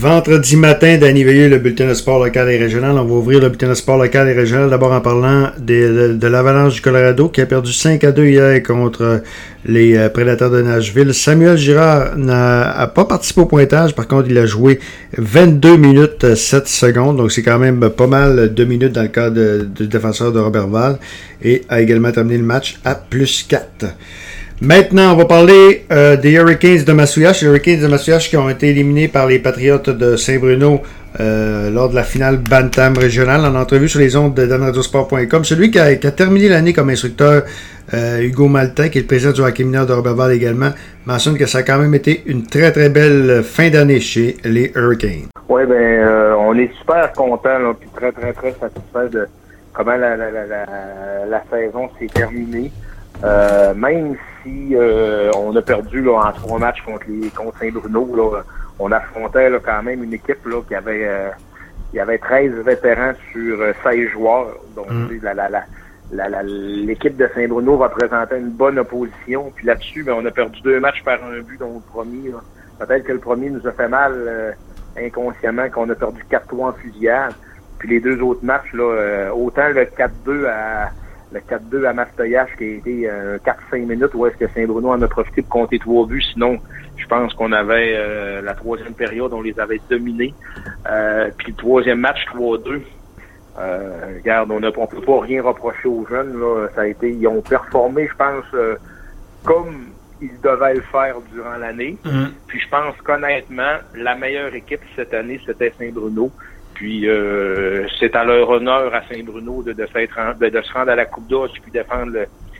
Vendredi matin, Danny Veilleux, le bulletin de sport local et régional. On va ouvrir le bulletin de sport local et régional d'abord en parlant de l'Avalanche du Colorado qui a perdu 5-2 hier contre les Prédateurs de Nashville. Samuel Girard n'a pas participé au pointage. Par contre, il a joué 22 minutes 7 secondes. Donc, c'est quand même pas mal 2 minutes dans le cas du défenseur de Robertval. Et a également terminé le match à plus 4. Maintenant, on va parler des Hurricanes de Massouillache. Les Hurricanes de Massouillache qui ont été éliminés par les Patriotes de Saint-Bruno lors de la finale Bantam régionale. En entrevue sur les ondes de danradiosport.com. Celui qui a terminé l'année comme instructeur, Hugo Maltais, qui est le président du hockey mineur de Robertval également, mentionne que ça a quand même été une très très belle fin d'année chez les Hurricanes. Oui, on est super contents, puis très très très satisfait de comment la saison s'est terminée. Même si on a perdu là, en 3 matchs contre Saint-Bruno, là, on affrontait là, quand même une équipe là, qui avait 13 vétérans sur 16 joueurs. Donc l'équipe de Saint-Bruno représentait une bonne opposition. Puis là-dessus, on a perdu 2 matchs par un but, dont le premier. Là. Peut-être que le premier nous a fait mal inconsciemment, qu'on a perdu 4-3 en fusillade. Puis les 2 autres matchs, là, autant le 4-2 à Mastoyache qui a été 4-5 minutes où est-ce que Saint-Bruno en a profité pour compter 3 buts. Sinon, je pense qu'on avait la 3e période, on les avait dominés. Puis le 3e match, 3-2. Regarde, on peut pas rien reprocher aux jeunes. Là. Ça a été, ils ont performé, je pense, comme ils devaient le faire durant l'année. Puis je pense qu'honnêtement, la meilleure équipe cette année, c'était Saint-Bruno. Puis c'est à leur honneur à Saint-Bruno de se rendre à la Coupe d'Or puis défendre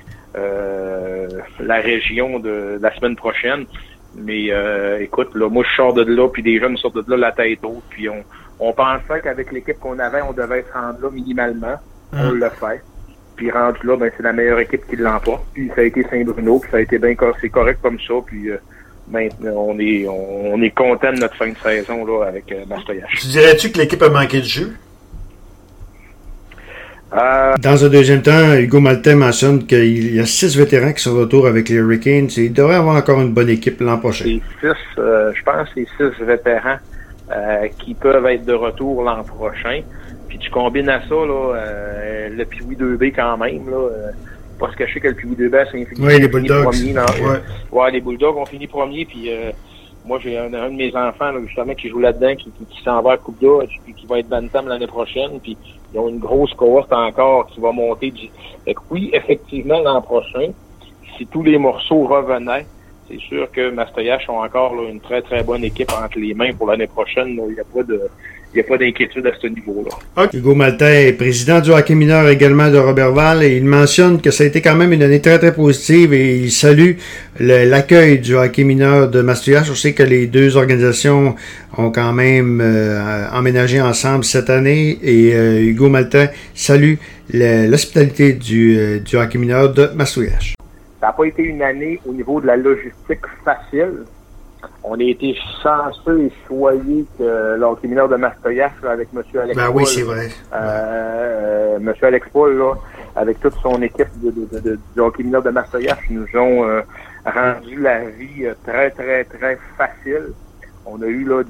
la région de la semaine prochaine. Mais écoute, là, moi je sors de là, puis des jeunes sortent de là la tête haute. Puis on pensait qu'avec l'équipe qu'on avait, on devait se rendre là minimalement. On l'a fait. Puis rendu là, c'est la meilleure équipe qui l'emporte. Puis ça a été Saint-Bruno, puis ça a été c'est correct comme ça. Puis maintenant, on est content de notre fin de saison là avec Mastoyache. Tu dirais-tu que l'équipe a manqué de jeu? Dans un deuxième temps, Hugo Maltais mentionne qu'il y a 6 vétérans qui sont de retour avec les Hurricanes. Il devrait avoir encore une bonne équipe l'an prochain. Je pense que c'est 6 vétérans qui peuvent être de retour l'an prochain. Puis tu combines à ça là, le Pee-Wee 2B quand même. Là, pas se cacher que le Pee-Wee 2B c'est fini. Oui, les Bulldogs. Ouais, les Bulldogs ont fini premier. Puis moi, j'ai un de mes enfants là, justement qui joue là-dedans, qui s'en va à Coupe d'Or, puis qui va être Bantam l'année prochaine. Puis ils ont une grosse cohorte encore qui va monter. Fait que oui, effectivement, l'an prochain, si tous les morceaux revenaient, c'est sûr que Mastoyache ont encore là, une très très bonne équipe entre les mains pour l'année prochaine. Là. Il n'y a pas d'inquiétude à ce niveau-là. Okay. Hugo Maltais est président du hockey mineur également de Robertval et il mentionne que ça a été quand même une année très très positive et il salue l'accueil du hockey mineur de Mastoyache. Je sais que les 2 organisations ont quand même emménagé ensemble cette année et Hugo Maltais salue l'hospitalité du hockey mineur de Mastoyache. Ça n'a pas été une année au niveau de la logistique facile. On a été chanceux et choyés que l'hockey mineur de Mastoyache avec M. Alex Paul. Oui, c'est vrai. M. Alex Paul, là, avec toute son équipe du hockey mineur de Mastoyache, nous ont rendu la vie très, très, très facile. On a eu là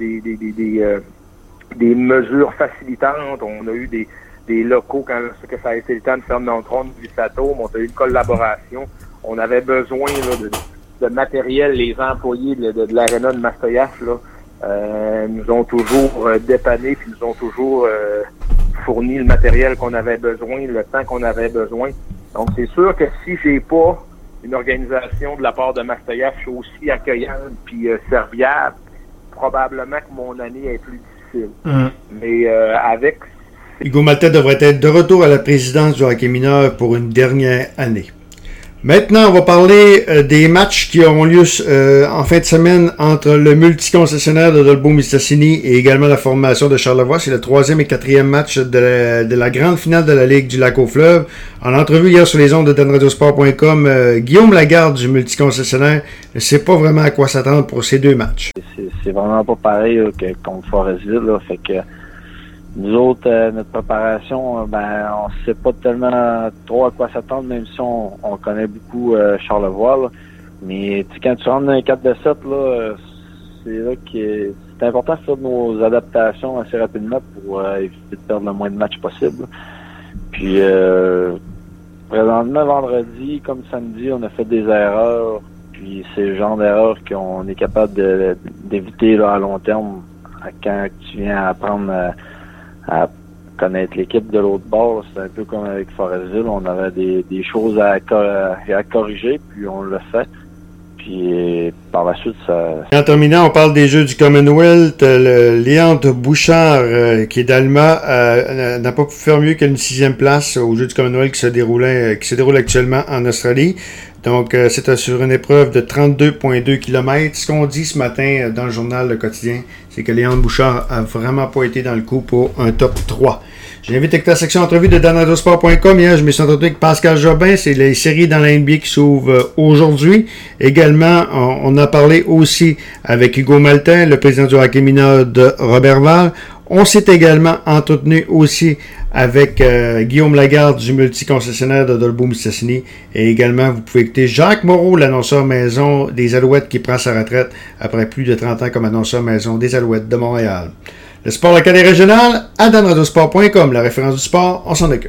des mesures facilitantes. On a eu des locaux quand ça a été le temps de faire notre ronde du Sato. On a eu une collaboration. On avait besoin là, de matériel, les employés de l'aréna de Mastoyache nous ont toujours dépanné puis nous ont toujours fourni le matériel qu'on avait besoin, le temps qu'on avait besoin. Donc c'est sûr que si j'ai pas une organisation de la part de Mastoyache aussi accueillante puis serviable, probablement que mon année est plus difficile. Mais avec Hugo Maltais devrait être de retour à la présidence du hockey mineur pour une dernière année. Maintenant, on va parler des matchs qui auront lieu en fin de semaine entre le multiconcessionnaire de Dolbeau-Mistassini et également la formation de Charlevoix. C'est le 3e et 4e match de la grande finale de la Ligue du Lac-aux-Fleuves. En entrevue hier sur les ondes de danradiosport.com, Guillaume Lagarde du multiconcessionnaire ne sait pas vraiment à quoi s'attendre pour ces 2 matchs. C'est vraiment pas pareil là, que contre Forestville. Là, fait que nous autres, notre préparation, on sait pas tellement trop à quoi s'attendre, même si on connaît beaucoup Charlevoix. Là. Mais quand tu rentres dans un 4-7, là, c'est là que c'est important de faire nos adaptations assez rapidement pour éviter de perdre le moins de matchs possible. Puis, présentement, vendredi, comme samedi, on a fait des erreurs. Puis, c'est le genre d'erreurs qu'on est capable d'éviter là, à long terme quand tu viens apprendre à connaître l'équipe de l'autre bord. C'est un peu comme avec Forestville. On avait des choses à corriger, puis on l'a fait. Puis par la suite, ça... En terminant, on parle des Jeux du Commonwealth. Léandre Bouchard, qui est d'Alma, n'a pas pu faire mieux qu'une 6e place aux Jeux du Commonwealth qui se déroule actuellement en Australie. Donc, c'est sur une épreuve de 32,2 km. Ce qu'on dit ce matin dans le journal Le Quotidien, c'est que Léandre Bouchard a vraiment pas été dans le coup pour un top 3. J'invite avec la section entrevue de danradosport.com. Hier, je me suis entretenu avec Pascal Jobin. C'est les séries dans la NBA qui s'ouvrent aujourd'hui. Également, on a parlé aussi avec Hugo Maltin, le président du hockey mineur de Robertval. On s'est également entretenu aussi avec Guillaume Lagarde du multi-concessionnaire de Dolbeau-Mistassini. Et également, vous pouvez écouter Jacques Moreau, l'annonceur maison des Alouettes qui prend sa retraite après plus de 30 ans comme annonceur maison des Alouettes de Montréal. Le sport local et régional à danradosport.com. La référence du sport, on s'en occupe.